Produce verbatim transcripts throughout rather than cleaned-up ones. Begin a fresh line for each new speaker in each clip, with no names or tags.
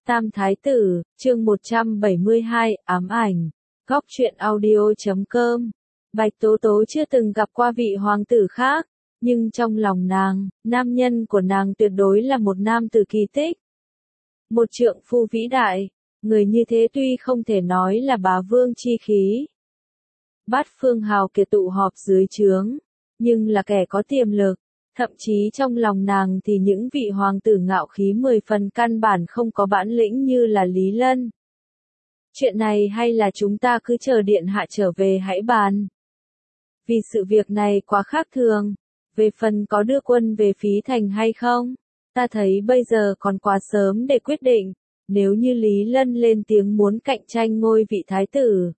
Tam Thái Tử, chương một trăm bảy mươi hai, ám ảnh. Góc truyện audio chấm com. Bạch Tố Tố chưa từng gặp qua vị hoàng tử khác, nhưng trong lòng nàng, nam nhân của nàng tuyệt đối là một nam tử kỳ tích. Một trượng phu vĩ đại, người như thế tuy không thể nói là bá vương chi khí. Bát phương hào kiệt tụ họp dưới trướng, nhưng là kẻ có tiềm lực. Thậm chí trong lòng nàng thì những vị hoàng tử ngạo khí mười phần căn bản không có bản lĩnh như là Lý Lân. Chuyện này hay là chúng ta cứ chờ điện hạ trở về hãy bàn. Vì sự việc này quá khác thường. Về phần có đưa quân về Phí Thành hay không, ta thấy bây giờ còn quá sớm để quyết định. Nếu như Lý Lân lên tiếng muốn cạnh tranh ngôi vị thái tử,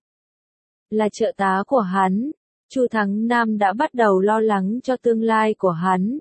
là trợ tá của hắn, Chu Thắng Nam đã bắt đầu lo lắng cho tương lai của hắn.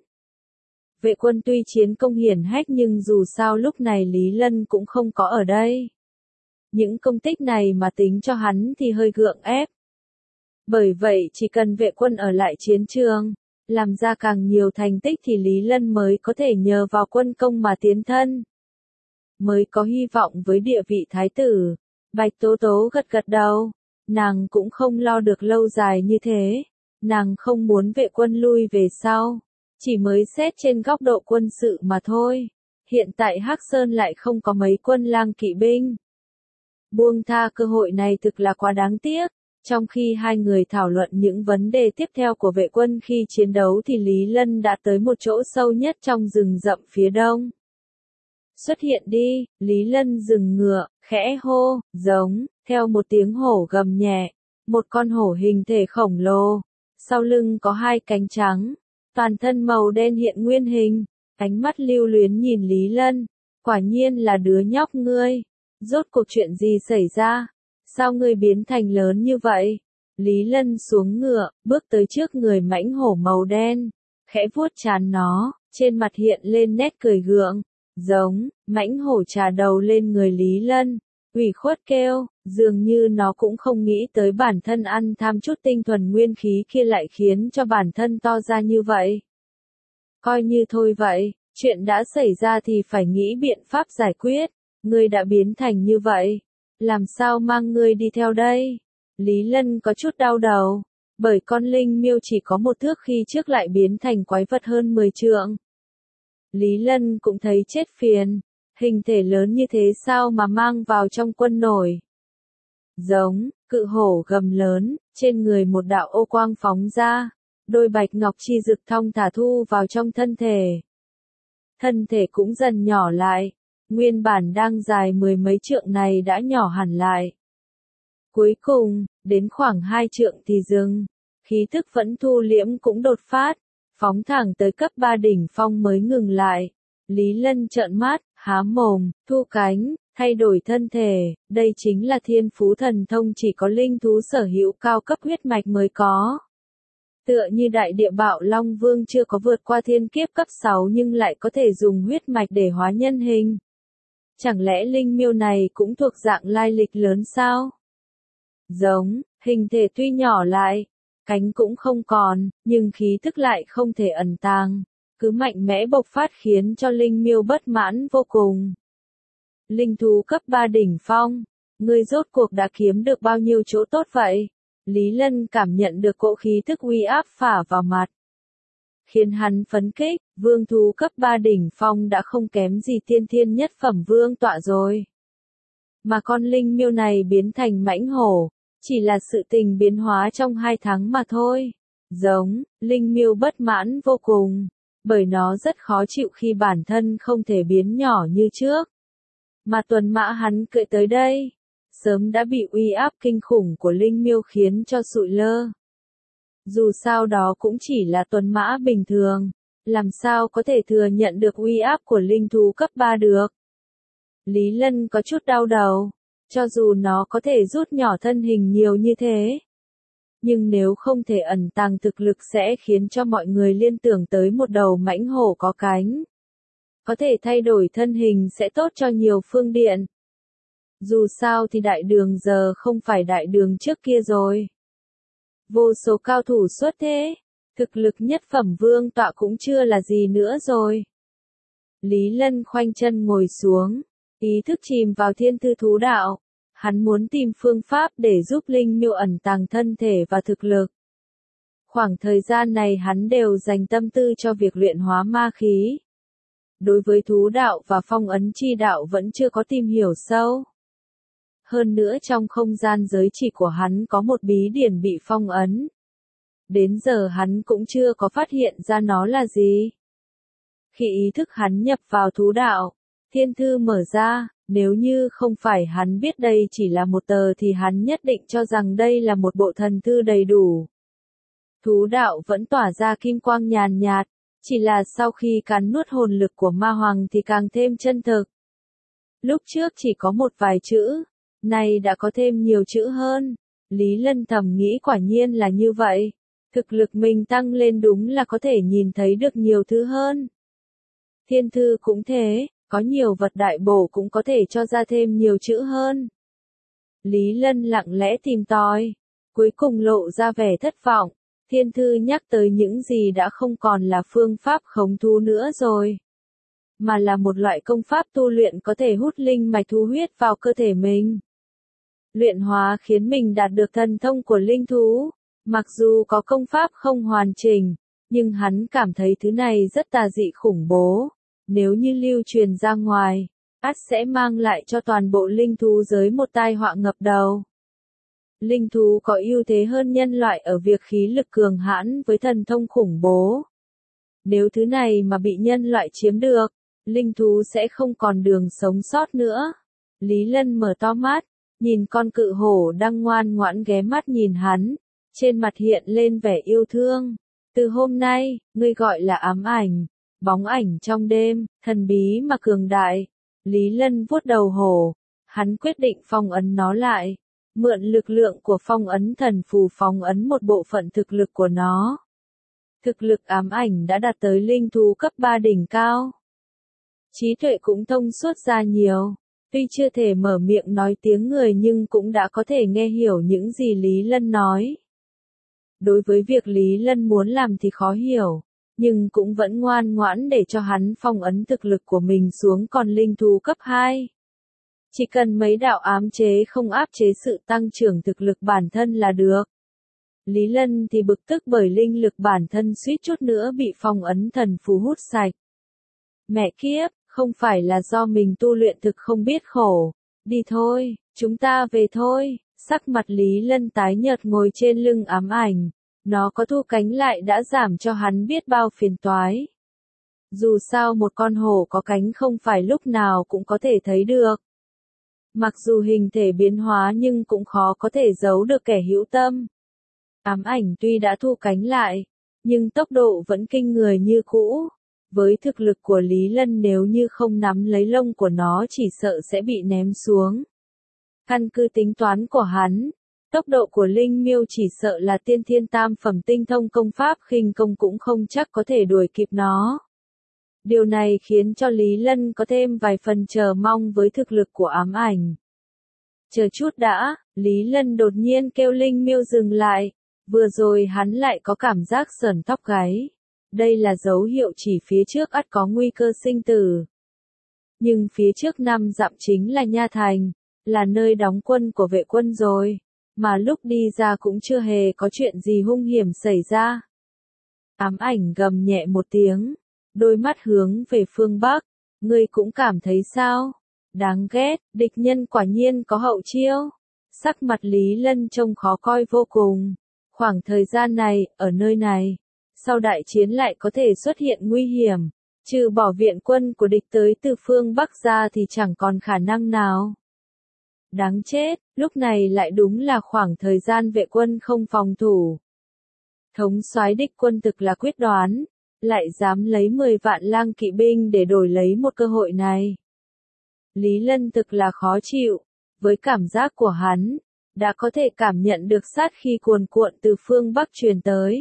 Vệ quân tuy chiến công hiển hách nhưng dù sao lúc này Lý Lân cũng không có ở đây. Những công tích này mà tính cho hắn thì hơi gượng ép. Bởi vậy chỉ cần vệ quân ở lại chiến trường, làm ra càng nhiều thành tích thì Lý Lân mới có thể nhờ vào quân công mà tiến thân. Mới có hy vọng với địa vị thái tử. Bạch Tố Tố gật gật đầu. Nàng cũng không lo được lâu dài như thế. Nàng không muốn vệ quân lui về sau. Chỉ mới xét trên góc độ quân sự mà thôi. Hiện tại Hắc Sơn lại không có mấy quân lang kỵ binh. Buông tha cơ hội này thực là quá đáng tiếc. Trong khi hai người thảo luận những vấn đề tiếp theo của vệ quân khi chiến đấu thì Lý Lân đã tới một chỗ sâu nhất trong rừng rậm phía đông. Xuất hiện đi, Lý Lân dừng ngựa, khẽ hô, giống, theo một tiếng hổ gầm nhẹ, một con hổ hình thể khổng lồ, sau lưng có hai cánh trắng, toàn thân màu đen hiện nguyên hình, ánh mắt lưu luyến nhìn Lý Lân, quả nhiên là đứa nhóc ngươi, rốt cuộc chuyện gì xảy ra, sao ngươi biến thành lớn như vậy? Lý Lân xuống ngựa, bước tới trước người mãnh hổ màu đen, khẽ vuốt trán nó, trên mặt hiện lên nét cười gượng. Giống, mãnh hổ trà đầu lên người Lý Lân, ủy khuất kêu, dường như nó cũng không nghĩ tới bản thân ăn tham chút tinh thuần nguyên khí kia lại khiến cho bản thân to ra như vậy. Coi như thôi vậy, chuyện đã xảy ra thì phải nghĩ biện pháp giải quyết, ngươi đã biến thành như vậy, làm sao mang ngươi đi theo đây? Lý Lân có chút đau đầu, bởi con linh miêu chỉ có một thước khi trước lại biến thành quái vật hơn mười trượng. Lý Lân cũng thấy chết phiền, hình thể lớn như thế sao mà mang vào trong quân nổi. Giống, cự hổ gầm lớn, trên người một đạo ô quang phóng ra, đôi bạch ngọc chi rực thong thả thu vào trong thân thể. Thân thể cũng dần nhỏ lại, nguyên bản đang dài mười mấy trượng này đã nhỏ hẳn lại. Cuối cùng, đến khoảng hai trượng thì dừng, khí thức vẫn thu liễm cũng đột phát. Phóng thẳng tới cấp ba đỉnh phong mới ngừng lại. Lý Lân trợn mắt, há mồm, thu cánh, thay đổi thân thể, đây chính là thiên phú thần thông chỉ có linh thú sở hữu cao cấp huyết mạch mới có. Tựa như đại địa bạo Long Vương chưa có vượt qua thiên kiếp cấp sáu nhưng lại có thể dùng huyết mạch để hóa nhân hình. Chẳng lẽ linh miêu này cũng thuộc dạng lai lịch lớn sao? Giống, hình thể tuy nhỏ lại, cánh cũng không còn, nhưng khí thức lại không thể ẩn tàng, cứ mạnh mẽ bộc phát khiến cho linh miêu bất mãn vô cùng. Linh thú cấp ba đỉnh phong, ngươi rốt cuộc đã kiếm được bao nhiêu chỗ tốt vậy? Lý Lân cảm nhận được cỗ khí thức uy áp phả vào mặt, khiến hắn phấn kích, vương thú cấp ba đỉnh phong đã không kém gì tiên thiên nhất phẩm vương tọa rồi. Mà con linh miêu này biến thành mãnh hổ. Chỉ là sự tình biến hóa trong hai tháng mà thôi. Giống, linh miêu bất mãn vô cùng, bởi nó rất khó chịu khi bản thân không thể biến nhỏ như trước. Mà tuần mã hắn cưỡi tới đây, sớm đã bị uy áp kinh khủng của linh miêu khiến cho sụi lơ. Dù sao đó cũng chỉ là tuần mã bình thường, làm sao có thể thừa nhận được uy áp của linh thú cấp ba được. Lý Lân có chút đau đầu. Cho dù nó có thể rút nhỏ thân hình nhiều như thế, nhưng nếu không thể ẩn tàng thực lực sẽ khiến cho mọi người liên tưởng tới một đầu mãnh hổ có cánh. Có thể thay đổi thân hình sẽ tốt cho nhiều phương diện. Dù sao thì đại đường giờ không phải đại đường trước kia rồi. Vô số cao thủ xuất thế, thực lực nhất phẩm vương tọa cũng chưa là gì nữa rồi. Lý Lân khoanh chân ngồi xuống. Ý thức chìm vào thiên thư thú đạo. Hắn muốn tìm phương pháp để giúp Linh Miêu ẩn tàng thân thể và thực lực. Khoảng thời gian này hắn đều dành tâm tư cho việc luyện hóa ma khí. Đối với thú đạo và phong ấn chi đạo vẫn chưa có tìm hiểu sâu. Hơn nữa trong không gian giới chỉ của hắn có một bí điển bị phong ấn. Đến giờ hắn cũng chưa có phát hiện ra nó là gì. Khi ý thức hắn nhập vào thú đạo, thiên thư mở ra, nếu như không phải hắn biết đây chỉ là một tờ thì hắn nhất định cho rằng đây là một bộ thần thư đầy đủ. Thú đạo vẫn tỏa ra kim quang nhàn nhạt, chỉ là sau khi cắn nuốt hồn lực của ma hoàng thì càng thêm chân thực. Lúc trước chỉ có một vài chữ, nay đã có thêm nhiều chữ hơn. Lý Lân thầm nghĩ quả nhiên là như vậy. Thực lực mình tăng lên đúng là có thể nhìn thấy được nhiều thứ hơn. Thiên thư cũng thế, có nhiều vật đại bổ cũng có thể cho ra thêm nhiều chữ hơn. Lý Lân lặng lẽ tìm tòi, cuối cùng lộ ra vẻ thất vọng. Thiên thư nhắc tới những gì đã không còn là phương pháp khống thú nữa rồi, mà là một loại công pháp tu luyện có thể hút linh mạch thú huyết vào cơ thể mình. Luyện hóa khiến mình đạt được thần thông của linh thú. Mặc dù có công pháp không hoàn chỉnh, nhưng hắn cảm thấy thứ này rất tà dị khủng bố. Nếu như lưu truyền ra ngoài, ắt sẽ mang lại cho toàn bộ linh thú giới một tai họa ngập đầu. Linh thú có ưu thế hơn nhân loại ở việc khí lực cường hãn với thần thông khủng bố. Nếu thứ này mà bị nhân loại chiếm được, linh thú sẽ không còn đường sống sót nữa. Lý Lân mở to mắt, nhìn con cự hổ đang ngoan ngoãn ghé mắt nhìn hắn, trên mặt hiện lên vẻ yêu thương. Từ hôm nay, ngươi gọi là ám ảnh, bóng ảnh trong đêm, thần bí mà cường đại. Lý Lân vuốt đầu hổ, hắn quyết định phong ấn nó lại. Mượn lực lượng của phong ấn thần phù phong ấn một bộ phận thực lực của nó. Thực lực ám ảnh đã đạt tới linh thú cấp ba đỉnh cao. Trí tuệ cũng thông suốt ra nhiều. Tuy chưa thể mở miệng nói tiếng người nhưng cũng đã có thể nghe hiểu những gì Lý Lân nói. Đối với việc Lý Lân muốn làm thì khó hiểu, nhưng cũng vẫn ngoan ngoãn để cho hắn phong ấn thực lực của mình xuống còn linh thú cấp hai. Chỉ cần mấy đạo ám chế không áp chế sự tăng trưởng thực lực bản thân là được. Lý Lân thì bực tức bởi linh lực bản thân suýt chút nữa bị phong ấn thần phù hút sạch. Mẹ kiếp, không phải là do mình tu luyện thực không biết khổ. Đi thôi, chúng ta về thôi. Sắc mặt Lý Lân tái nhợt ngồi trên lưng ám ảnh. Nó có thu cánh lại đã giảm cho hắn biết bao phiền toái. Dù sao một con hổ có cánh không phải lúc nào cũng có thể thấy được. Mặc dù hình thể biến hóa nhưng cũng khó có thể giấu được kẻ hữu tâm. Ám ảnh tuy đã thu cánh lại, nhưng tốc độ vẫn kinh người như cũ. Với thực lực của Lý Lân nếu như không nắm lấy lông của nó chỉ sợ sẽ bị ném xuống. Căn cứ tính toán của hắn, tốc độ của Linh Miêu chỉ sợ là tiên thiên tam phẩm tinh thông công pháp khinh công cũng không chắc có thể đuổi kịp nó. Điều này khiến cho Lý Lân có thêm vài phần chờ mong với thực lực của ám ảnh. Chờ chút đã, Lý Lân đột nhiên kêu Linh Miêu dừng lại, vừa rồi hắn lại có cảm giác sởn tóc gáy. Đây là dấu hiệu chỉ phía trước ắt có nguy cơ sinh tử. Nhưng phía trước năm dặm chính là Nha Thành, là nơi đóng quân của vệ quân rồi, mà lúc đi ra cũng chưa hề có chuyện gì hung hiểm xảy ra. Ám ảnh gầm nhẹ một tiếng, đôi mắt hướng về phương Bắc, ngươi cũng cảm thấy sao? Đáng ghét, địch nhân quả nhiên có hậu chiêu. Sắc mặt Lý Lân trông khó coi vô cùng. Khoảng thời gian này, ở nơi này, sau đại chiến lại có thể xuất hiện nguy hiểm, trừ bỏ viện quân của địch tới từ phương Bắc ra thì chẳng còn khả năng nào. Đáng chết, lúc này lại đúng là khoảng thời gian vệ quân không phòng thủ. Thống soái địch quân thực là quyết đoán, lại dám lấy mười vạn lang kỵ binh để đổi lấy một cơ hội này. Lý Lân thực là khó chịu, với cảm giác của hắn, đã có thể cảm nhận được sát khí cuồn cuộn từ phương Bắc truyền tới.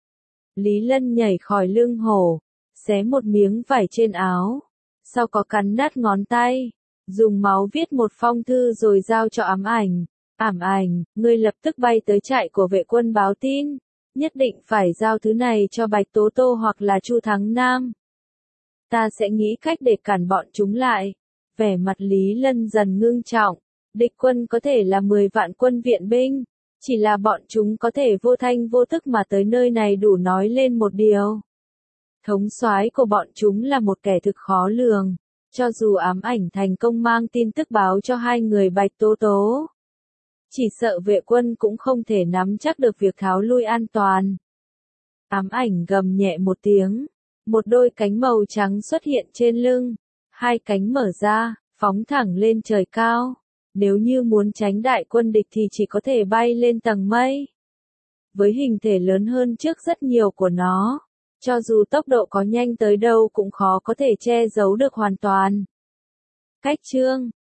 Lý Lân nhảy khỏi lưng hổ, xé một miếng vải trên áo, sau có cắn nát ngón tay, dùng máu viết một phong thư rồi giao cho ám ảnh. Ám ảnh, ngươi lập tức bay tới trại của vệ quân báo tin, nhất định phải giao thứ này cho Bạch Tố Tô hoặc là Chu Thắng Nam. Ta sẽ nghĩ cách để cản bọn chúng lại. Vẻ mặt Lý Lân dần ngưng trọng, địch quân có thể là mười vạn quân viện binh, chỉ là bọn chúng có thể vô thanh vô tức mà tới nơi này đủ nói lên một điều. Thống soái của bọn chúng là một kẻ thực khó lường, cho dù ám ảnh thành công mang tin tức báo cho hai người Bạch Tố Tố. Chỉ sợ vệ quân cũng không thể nắm chắc được việc tháo lui an toàn. Ám ảnh gầm nhẹ một tiếng, một đôi cánh màu trắng xuất hiện trên lưng, hai cánh mở ra, phóng thẳng lên trời cao. Nếu như muốn tránh đại quân địch thì chỉ có thể bay lên tầng mây. Với hình thể lớn hơn trước rất nhiều của nó, cho dù tốc độ có nhanh tới đâu cũng khó có thể che giấu được hoàn toàn. Cách chương